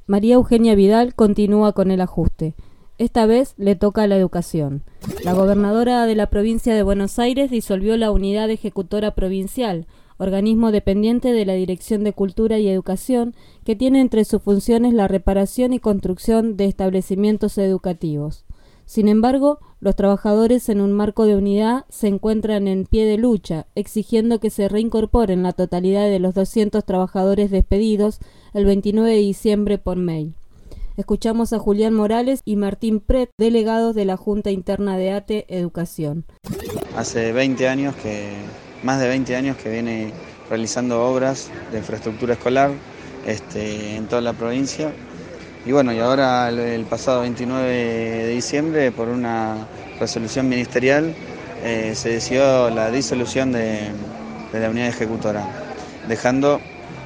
María Eugenia Vidal continúa con el ajuste. Esta vez le toca a la educación. La gobernadora de la provincia de Buenos Aires disolvió la Unidad Ejecutora Provincial, organismo dependiente de la Dirección de Cultura y Educación, que tiene entre sus funciones la reparación y construcción de establecimientos educativos. Sin embargo, los trabajadores en un marco de unidad se encuentran en pie de lucha, exigiendo que se reincorporen la totalidad de los 200 trabajadores despedidos el 29 de diciembre por mail. Escuchamos a Julián Morales y Martín Pret, delegados de la Junta Interna de ATE Educación. Hace más de 20 años que viene realizando obras de infraestructura escolar en toda la provincia. Y bueno, y ahora el pasado 29 de diciembre, por una resolución ministerial, se decidió la disolución de la unidad ejecutora, dejando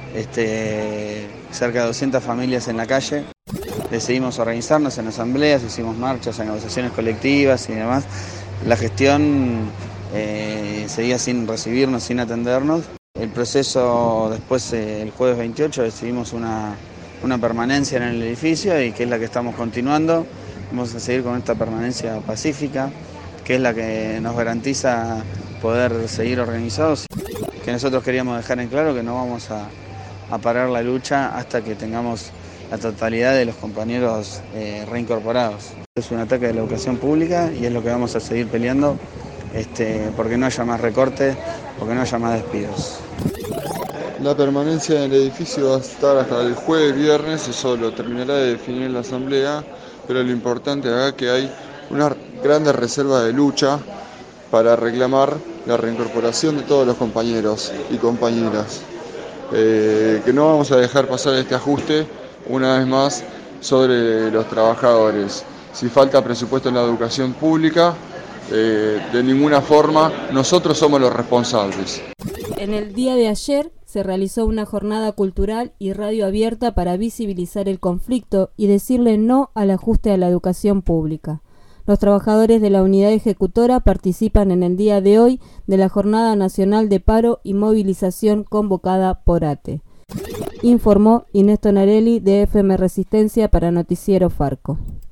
cerca de 200 familias en la calle. Decidimos organizarnos en asambleas, hicimos marchas, negociaciones colectivas y demás. La gestión seguía sin recibirnos, sin atendernos. El proceso después, el jueves 28, decidimos una permanencia en el edificio y que es la que estamos continuando. Vamos a seguir con esta permanencia pacífica, que es la que nos garantiza poder seguir organizados. Que nosotros queríamos dejar en claro que no vamos a parar la lucha hasta que tengamos la totalidad de los compañeros reincorporados. Es un ataque de la educación pública y es lo que vamos a seguir peleando, porque no haya más recortes, porque no haya más despidos. La permanencia en el edificio va a estar hasta el jueves, viernes, eso lo terminará de definir en la asamblea, pero lo importante acá es que hay una grande reserva de lucha para reclamar la reincorporación de todos los compañeros y compañeras. Que no vamos a dejar pasar este ajuste una vez más sobre los trabajadores. Si falta presupuesto en la educación pública, de ninguna forma nosotros somos los responsables. En el día de ayer se realizó una jornada cultural y radio abierta para visibilizar el conflicto y decirle no al ajuste a la educación pública. Los trabajadores de la unidad ejecutora participan en el día de hoy de la Jornada Nacional de Paro y Movilización convocada por ATE. Informó Inés Tonarelli de FM Resistencia para Noticiero Farco.